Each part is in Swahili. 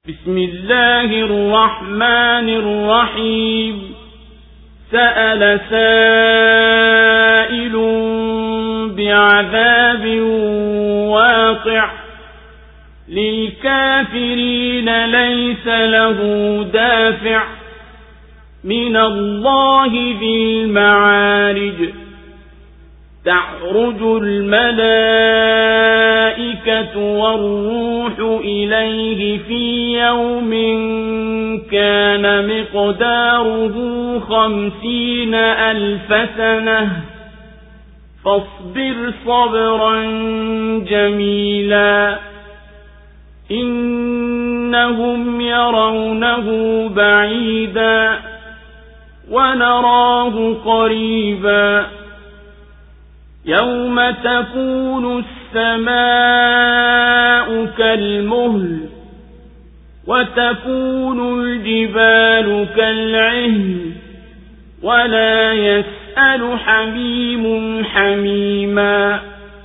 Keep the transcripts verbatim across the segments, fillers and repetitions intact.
بسم الله الرحمن الرحيم. سأل سائل بعذاب واقع للكافرين ليس له دافع من الله ذي المعارج. تعرج الملائكة والروح إليه في يوم كان مقداره خمسين ألف سنة فاصبر صبرا جميلا إنهم يرونه بعيدا ونراه قريبا يوم تكون السماء كالمهل وتكون الجبال كالعهن ولا يسأل حميم حميما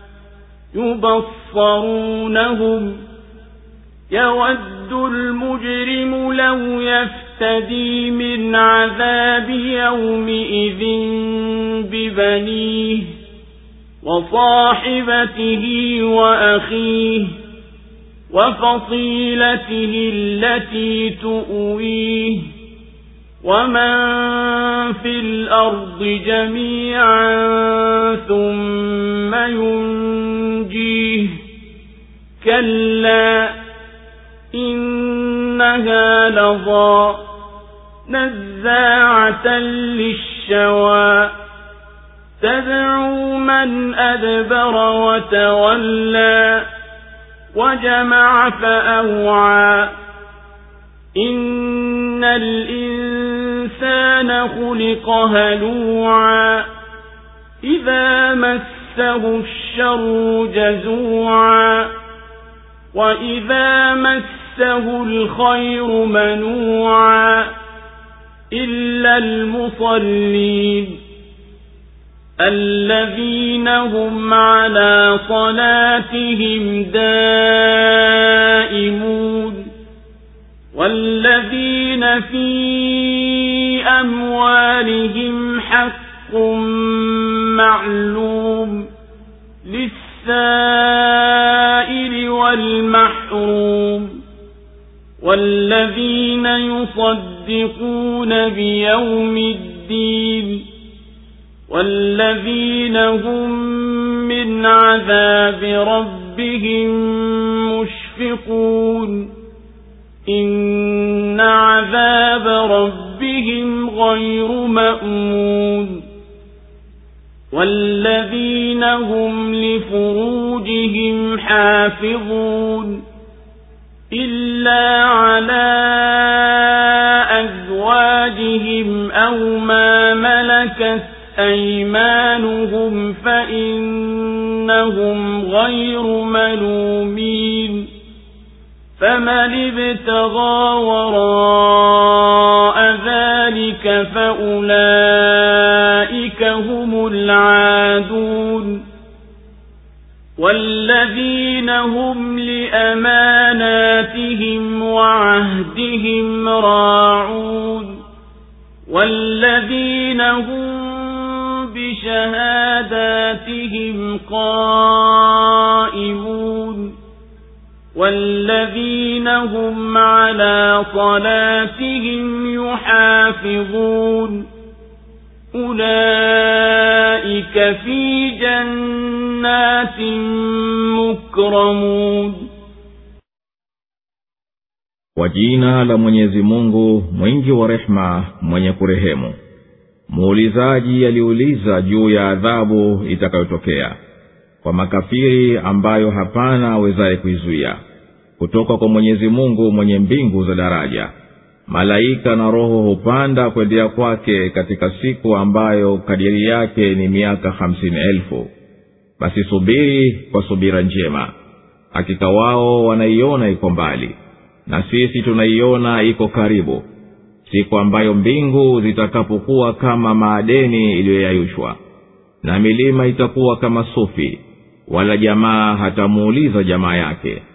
يبصرونهم يود المجرم لو يفتدي من عذاب يومئذ ببنيه وصاحبته وأخيه وفصيلته التي تؤويه ومن في الأرض جميعا ثم ينجيه كلا إنها لظى نزاعة للشوى تدعو من أدبر وتولى وجمع فأوعى إن الإنسان خلق هلوعا إذا مسه الشر جزوعا وإذا مسه الخير منوعا إلا المصلين الذين هم على صلاتهم دائمون والذين في أموالهم حق معلوم للسائل والمحروم والذين يصدقون بيوم الدين والذين هم من عذاب ربهم مشفقون إن عذاب ربهم غير مأمون والذين هم لفروجهم حافظون إلا على أزواجهم أو ما ملكت أيمانهم فإنهم غير ملومين فمن ابتغى وراء ذلك فأولئك هم العادون والذين هم لأماناتهم وعهدهم راعون والذين هم بشهاداتهم قائمون والذين هم على صلاتهم يحافظون أولئك في جنات مكرمون. Kwa jina la Mwenyezi Mungu mwingi wa rehema mwenye kurehemu. Muulizaji aliuliza juu ya adhabu itakayotokea kwa makafiri ambayo hapana awezaye kuizuia kutoka kwa Mwenyezi Mungu mwenye mbingu za daraja. Malaika na roho hupanda kwendea kwake katika siku ambayo kadiri yake ni miaka hamsini elfu. Basi subiri kwa subira njema. Hakika wao wanaiona iko mbali na sisi tunaiona iko karibu, siku ambayo mbingu zitakapokuwa kama maadeni iliyoyayushwa na milima itakuwa kama sufi, wala jamaa hatamuuliza jamaa yake,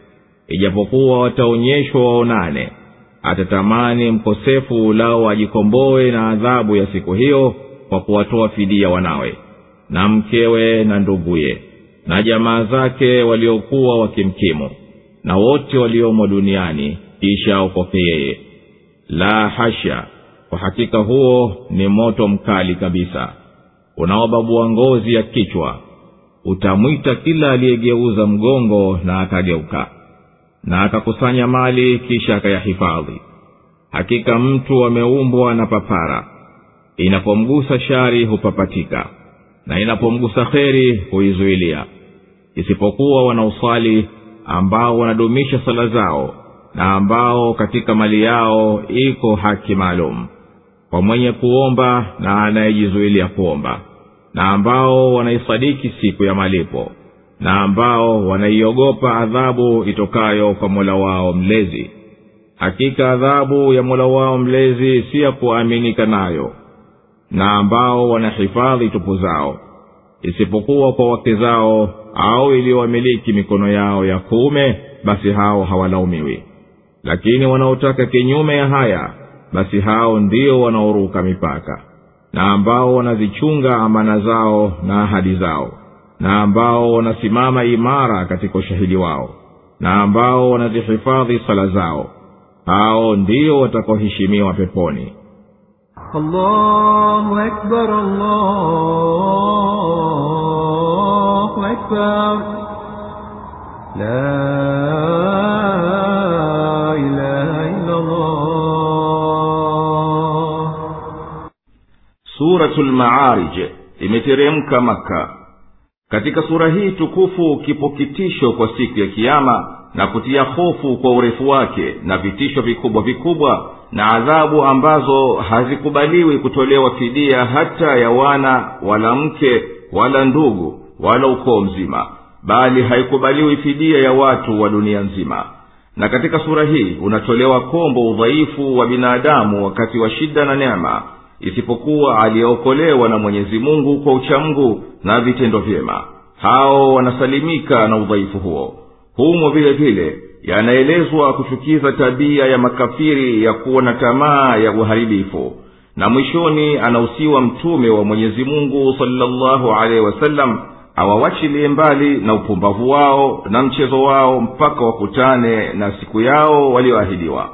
ijapokuwa wataonyeshwa waonane. Atatamani mkosefu lao ajikomboe na adhabu ya siku hiyo kwa kuwatoa fidia wanawe na mkewe na nduguye na jamaa zake waliokuwa wakimkimu na wote waliomo duniani, kisha okoke yeye. La hasha, kwa hakika huo ni moto mkali kabisa unaobabua ngozi ya kichwa. Utamwita kila aliyegeuza mgongo na akageuka, na akakusanya mali kisha akayahifadhi. Hakika mtu ameumbwa na papara, inapomgusa shari hupapatika, na inapomgusa kheri huizuilia. Isipokuwa wanaosali, ambao wanadumisha sala zao, na ambao katika mali yao iko haki maalum kwa mwenye kuomba na anayejizuilia kuomba, na ambao wanaisadiki siku ya malipo, na ambao wanaiogopa adhabu itokayo kwa Mola wao mlezi. Hakika adhabu ya Mola wao mlezi si ya kuaminika nayo. Na ambao wanahifadhi tupu zao, isipokuwa kwa wake zao au iliyowamiliki mikono yao ya kuume, basi hao hawalaumiwi. Lakini wanaotaka kinyume ya haya, basi hao ndio wanaoruka mipaka. Na ambao wanazichunga amana zao na ahadi zao, na ambao wanasimama imara katika ushahidi wao, na ambao wanazihifadhi sala zao, hao ndio watakaoheshimiwa peponi. Allahu akbar, Allahu akbar, la ilaha illa Allah. Suratul Ma'arij imeteremka Maka. Katika sura hii tukufu kipo kitisho kwa siku ya kiyama na kutia hofu kwa urefu wake, na vitisho vikubwa vikubwa na adhabu ambazo hazikubaliwi kutolewa fidia hata ya wana wala mke wala ndugu wala ukoo mzima, bali haikubaliwi fidia ya watu wa dunia nzima. Na katika sura hii unatolewa kombo udhaifu wa binadamu wakati wa shida na neema, isipokuwa aliyeokolewa na Mwenyezi Mungu kwa uchamungu na vitendo vyema, hao wanasalimika na udhaifu huo. Humo vile vile yanaelezwa kuchukiza tabia ya makafiri ya kuwa na tamaa ya uharibifu. Na mwishoni anahusiwa mtume wa Mwenyezi Mungu sallallahu alaihi wasallam awawachilie mbali na upumbavu wao na mchezo wao mpaka wakutane na siku yao walioahidiwa.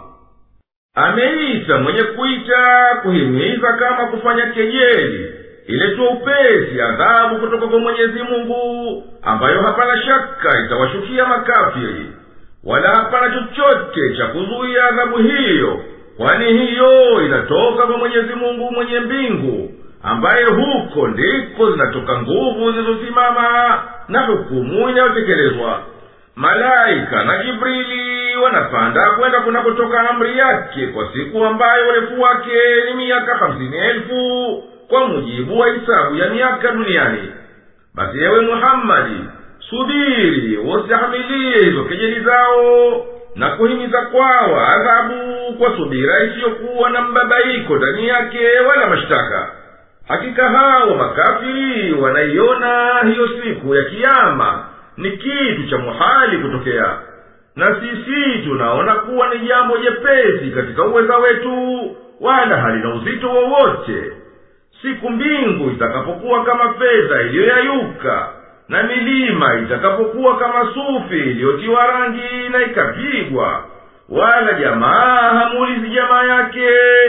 Ameita mwenye kuita kuhimiza kama kufanya kejeli, iletwe upesi adhabu kutoka kwa Mwenyezi Mungu, ambayo hapana shaka itawashukia makafiri, wala hapana chochote cha kuzuia adhabu hiyo, kwani hiyo inatoka kwa Mwenyezi Mungu mwenye mbingu, ambaye huko ndiko zinatoka nguvu zilizosimama na hukumu inayotekelezwa. Malaika na Jibrili wanapanda kwenda kunakotoka amri yake kwa siku ambayo urefu wake ni miaka hamsini elfu kwa mujibu wa hisabu ya miaka duniani. Basi ewe Muhammadi, subiri usihamilie hizo kejeli zao na kuhimiza kwao adhabu kwa subira isiyokuwa na mbabaiko ndani yake wala mashtaka. Hakika hao makafiri wanaiona hiyo siku ya kiyama ni kitu cha muhali kutokea, na sisi tunaona kuwa ni jambo jepesi katika uweza wetu, wala halina uzito wowote. Siku mbingu itakapokuwa kama fedha iliyoyayuka, na milima itakapokuwa kama sufi iliyotiwa rangi na ikapigwa, wala jamaa hamuulizi jamaa yake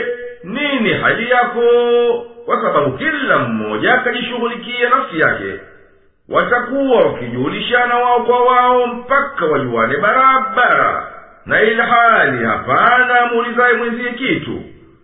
nini hali yako, kwa sababu kila mmoja akajishughulikia nafsi yake. Watakuwa wakijulishana wao kwa wao mpaka wajuane barabara, na ilhali hapana amuulizaye mwenzie kitu.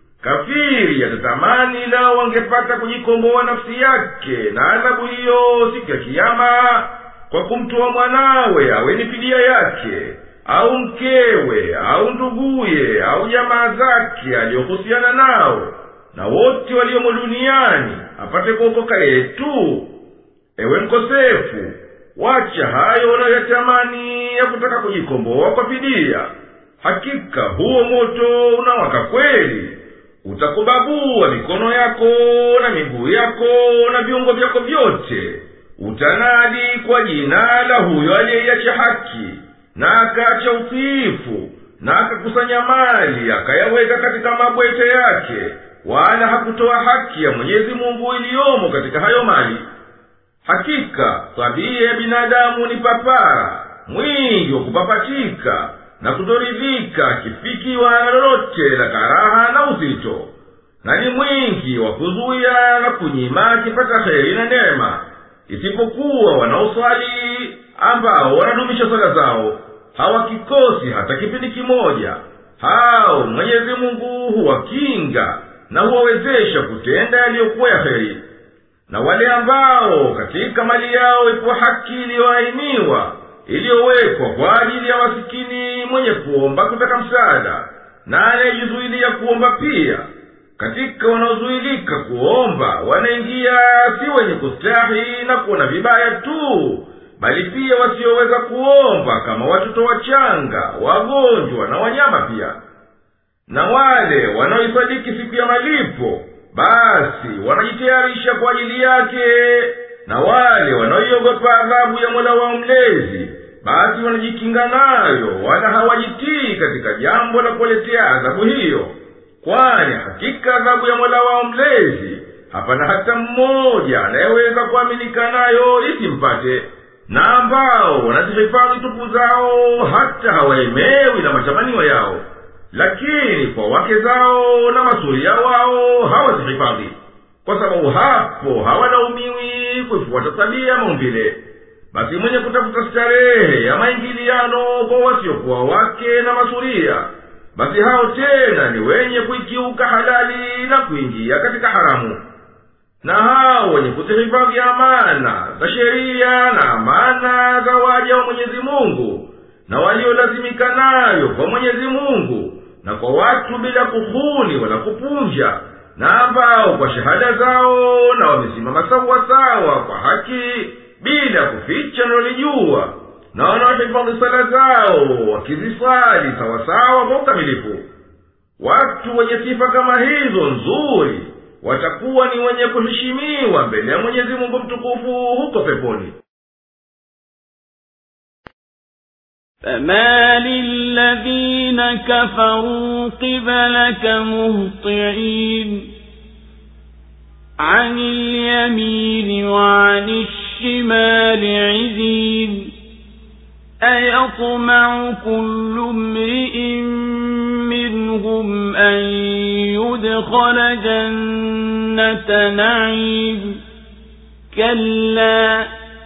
Kafiri yatatamani lao wangepata kujikomboa nafsi yake na adhabu hiyo siku ya kiyama, kwa kumtoa mwanawe awe ni fidia yake, au mkewe au nduguye au jamaa zake aliyohusiana nao, na wote waliomo duniani apate kuokoka yetu. Ewe mkosefu, wacha hayo unayotamani ya kutaka kujikomboa kwa fidia. Hakika huo moto unawaka kweli, utakubabua mikono yako na miguu yako na viungo vyako vyote. Utanadi kwa jina la huyo aliyeiacha haki, na akaacha utiifu na akakusanya mali akayaweka katika mabwete yake, wala hakutoa haki ya Mwenyezi Mungu iliyomo katika hayo mali. Hakika tabia ya binadamu ni papara, mwingi wa kupapatika na kutoridhika akifikiwa na lolote la karaha na uzito, na ni mwingi wa kuzuia na kunyima akipata heri na neema, isipokuwa wanaoswali ambao wanadumisha sala zao hawakikosi hata kipindi kimoja. Hao Mwenyezi Mungu huwakinga na huwawezesha kutenda yaliyokuwa ya heri. Na wale ambao katika mali yao ipo haki iliyoainiwa, iliyowekwa kwa ajili ya masikini mwenye kuomba kutaka msaada na anayejizuilia kuomba pia, katika wanaozuilika kuomba wanaingia si wenye kustahi na kuona vibaya tu, bali pia wasioweza kuomba kama watoto wachanga, wagonjwa na wanyama pia. Na wale wanaoisadiki siku ya malipo, basi wanajitayarisha kwa ajili yake. Na wale wanaoiogopa adhabu ya Mola wao mlezi, basi wanajikinga nayo, wala hawajitii katika jambo la kuletea adhabu hiyo. Kwani hakika adhabu ya Mola wao mlezi hapana hata mmoja anayeweza kuaminika nayo isimpate. Na ambao wanazihifadhi tupu zao hata hawaemewi na matamanio yao, lakini kwa wake zao na masuria wao hawazihifadhi, kwa sababu hapo hawalaumiwi kufuata tabia maumbile. Basi mwenye kutafuta starehe ya maingiliano kwa wasiokuwa wake na masuria, basi hao tena ni wenye kuikiuka halali na kuingia katika haramu. Na hao wenye kuzihifadhi amana za sheria na amana za waja wa Mwenyezi Mungu, na waliolazimika nayo kwa Mwenyezi Mungu na kwa watu bila kuhuni wala kupunja, na ambao kwa shahada zao na wamesimama sawa sawa kwa haki bila kuficha nalijua, na wanaohifadhi sala zao wakizisali sawa sawa kwa ukamilifu. Watu wenye sifa kama hizo nzuri watakuwa ni wenye kuheshimiwa mbele ya Mwenyezi Mungu mtukufu huko peponi. فَمَالِ الَّذِينَ كَفَرُوا قِبَلَكَ مُهْطِعِينَ عَنِ الْيَمِينِ وَعَنِ الشِّمَالِ عِزِينَ أَيَطْمَعُ كُلُّ امْرِئٍ مِّنْهُمْ أَن يُدْخَلَ جَنَّةَ نَعِيمٍ كَلَّا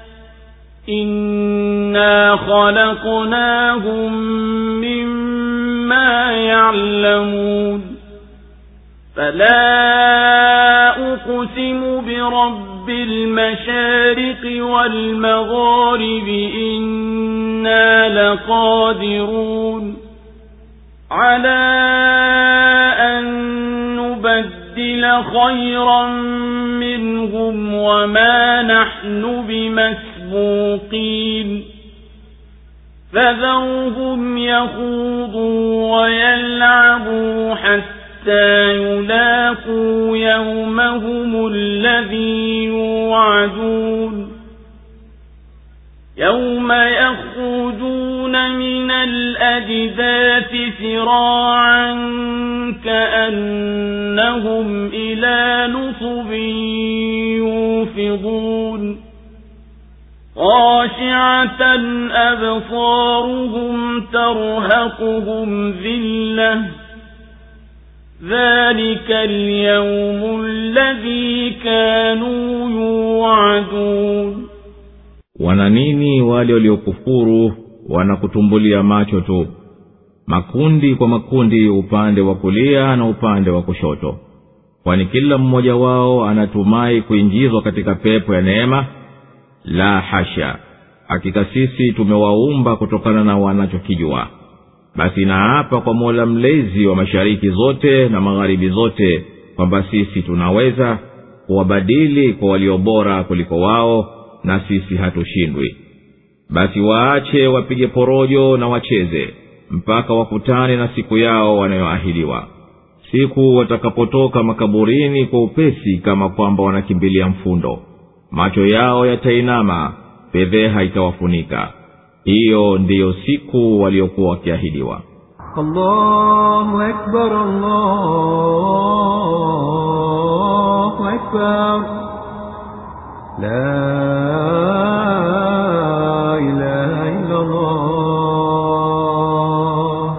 إِنَّا خَلَقْنَاهُمْ مِمَّا يَعْلَمُونَ فَلَا أُقْسِمُ بِرَبِّ الْمَشَارِقِ وَالْمَغَارِبِ إِنَّا لَقَادِرُونَ عَلَى أَن نُبَدِّلَ خَيْرًا مِّنْهُمْ وَمَا نَحْنُ بِمَسْبُوقِينَ فَذَرْهُمْ يَخُوضُوا وَيَلْعَبُوا حَتَّى يُلَاقُوا يَوْمَهُمُ الَّذِي يُوعَدُونَ يَوْمَ يَخْرُجُونَ مِنَ الْأَجْدَاثِ سِرَاعًا كَأَنَّهُمْ إِلَى نُصُبٍ يُوفِضُونَ خَاشِعَةً أَبْصَارُهُمْ تَرْهَقُهُمْ ذِلَّةٌ ذَلِكَ الْيَوْمُ الَّذِي كَانُوا يُوعَدُونَ. Wana nini wale waliokufuru wanakutumbulia macho tu, makundi kwa makundi, upande wa kulia na upande wa kushoto, kwani kila mmoja wao anatumai kuingizwa katika pepo ya neema? La hasha, hakika sisi tumewaumba kutokana na wanachokijua. Basi naapa kwa Mola mlezi wa mashariki zote na magharibi zote kwamba sisi tunaweza kuwabadili kwa walio bora kuliko wao, na sisi hatushindwi. Basi waache wapige porojo na wacheze mpaka wakutane na siku yao wanayoahidiwa, siku watakapotoka makaburini kwa upesi kama kwamba wanakimbilia mfundo. Macho yao yatainama, fedheha itawafunika. hiyo ndiyo siku waliokuwa wakiahidiwa. Allahu akbar, Allahu akbar, la ilaha illa Allah.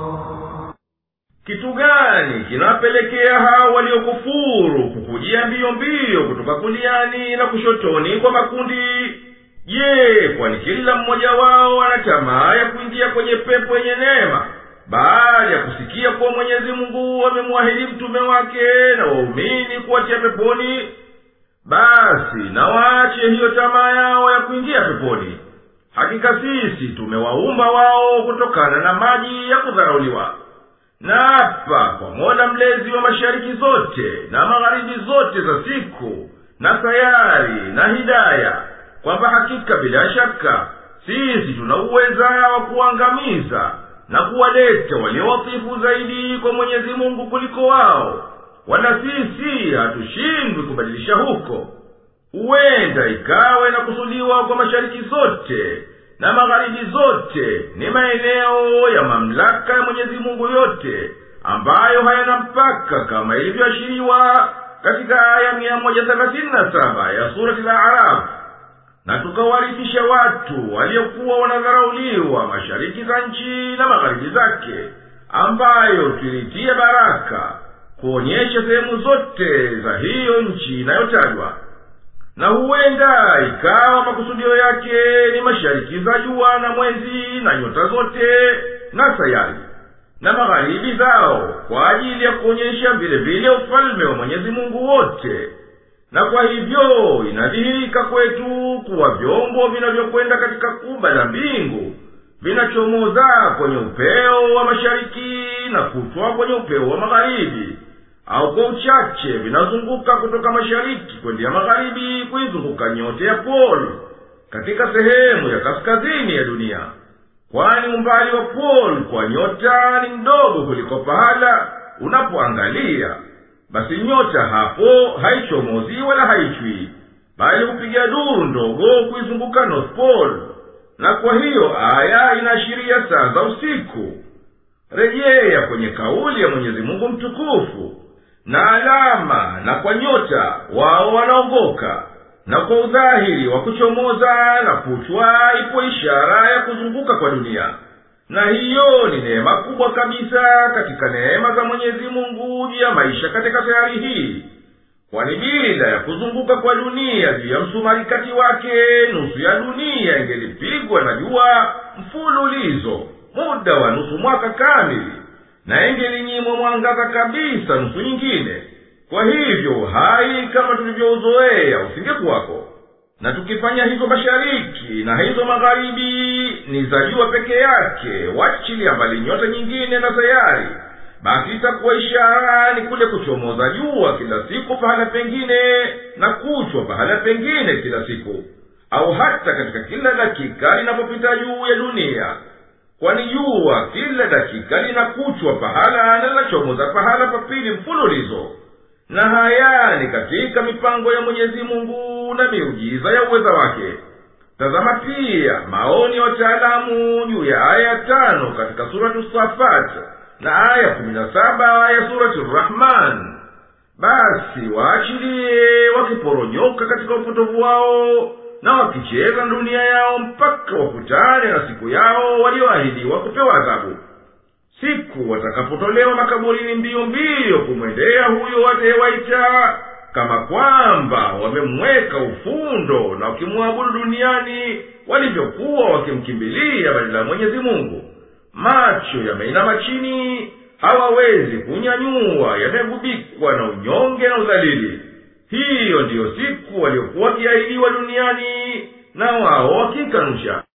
Kitu gani kinapelekea hao waliokufuru kukujia mbio mbio kutoka kuliani na kushotoni kwa makundi? Je, kwani kila mmoja wao ana tamaa ya kuingia kwenye pepo yenye neema baada ya kusikia kuwa Mwenyezi Mungu amemwahidi mtume wake na waumini kuwatia peponi? Basi na waache hiyo tamaa yao ya kuingia peponi. Hakika sisi tumewaumba wao kutokana na maji ya kudharauliwa. Na hapa kwa Mola mlezi wa mashariki zote na magharibi zote za siku na sayari na hidaya, kwamba hakika bila shaka sisi tuna uweza wa kuangamiza na kuwaleta waliowatifu zaidi kwa Mwenyezi Mungu kuliko wao, wala sisi hatushindwi kubadilisha huko. Huenda ikawe na kusudiwa kwa mashariki zote na magharibi zote ni maeneo ya mamlaka ya Mwenyezi Mungu yote, ambayo hayana mpaka, kama ilivyoashiriwa katika aya mia moja thelathini na saba ya surati al-A'raf. Na tukawarithisha watu waliokuwa wanadharauliwa mashariki za nchi na magharibi zake, ambayo tulitia baraka kuonyesha sehemu zote za hiyo nchi inayotajwa. Na huenda ikawa makusudio yake ni mashariki za jua na mwezi na nyota zote na sayari, na magharibi zao kwa ajili ya kuonyesha vile vile ufalme wa Mwenyezi Mungu wote. Na kwa hivyo inadhihirika kwetu kuwa vyombo vinavyokwenda katika kuba la mbingu vinachomoza kwenye upeo wa mashariki na kutwa kwenye upeo wa magharibi, au kwa uchache vinazunguka kutoka mashariki kwenda magharibi kuizunguka nyota ya pole katika sehemu ya kaskazini ya dunia. Kwani umbali wa pole kwa nyota ni mdogo kuliko pahala unapoangalia. Basi nyota hapo haichomozi wala haichwi, bali hupiga duru ndogo kuizunguka North Pole. Na kwa hiyo aya inaashiria saa za usiku. Rejea kwenye kauli ya Mwenyezi Mungu mtukufu, na alama na kwa nyota wao wanaongoka, na kwa udhahiri wa kuchomoza na kuchwa ipo ishara ya kuzunguka kwa dunia. Na hiyo ni neema kubwa kabisa katika neema za Mwenyezi Mungu juu ya maisha katika sayari hii. Kwani bila ya kuzunguka kwa dunia juu ya msumari kati wake, nusu ya dunia ingelipigwa na jua mfululizo muda wa nusu mwaka kamili, na ingelinyimwa mwangaza kabisa nusu nyingine. Kwa hivyo hai kama tulivyouzoea usingekuwako. Na tukifanya hizo mashariki na hizo magharibi ni za jua peke yake, wachilia mbali nyota nyingine na sayari, basi itakuwa ishara ni kule kuchomoza jua kila siku pahala pengine na kuchwa pahala pengine kila siku, au hata katika kila dakika linapopita juu ya dunia. Kwani jua kila dakika linakuchwa pahala na linachomoza pahala papili mfululizo. Na haya ni katika mipango ya Mwenyezi Mungu na miujiza ya uweza wake. Tazama pia maoni ya wataalamu juu ya aya tano katika suratu Safat na aya kumi na saba ya suratu Rahman. Basi waachilie wakiporonyoka katika upotovu wao na wakicheza dunia yao mpaka wakutane na siku yao walioahidiwa kupewa adhabu. Siku watakapotolewa makaburini mbio mbio kumwendea huyo atayewaita, kama kwamba wamemweka ufundo na wakimwabudu duniani walivyokuwa wakimkimbilia badala ya Mwenyezi Mungu. Macho yameinama chini, hawawezi kunyanyua, yamegubikwa na unyonge na udhalili. Hiyo ndiyo siku waliokuwa wakiahidiwa duniani, na wao wakikanusha.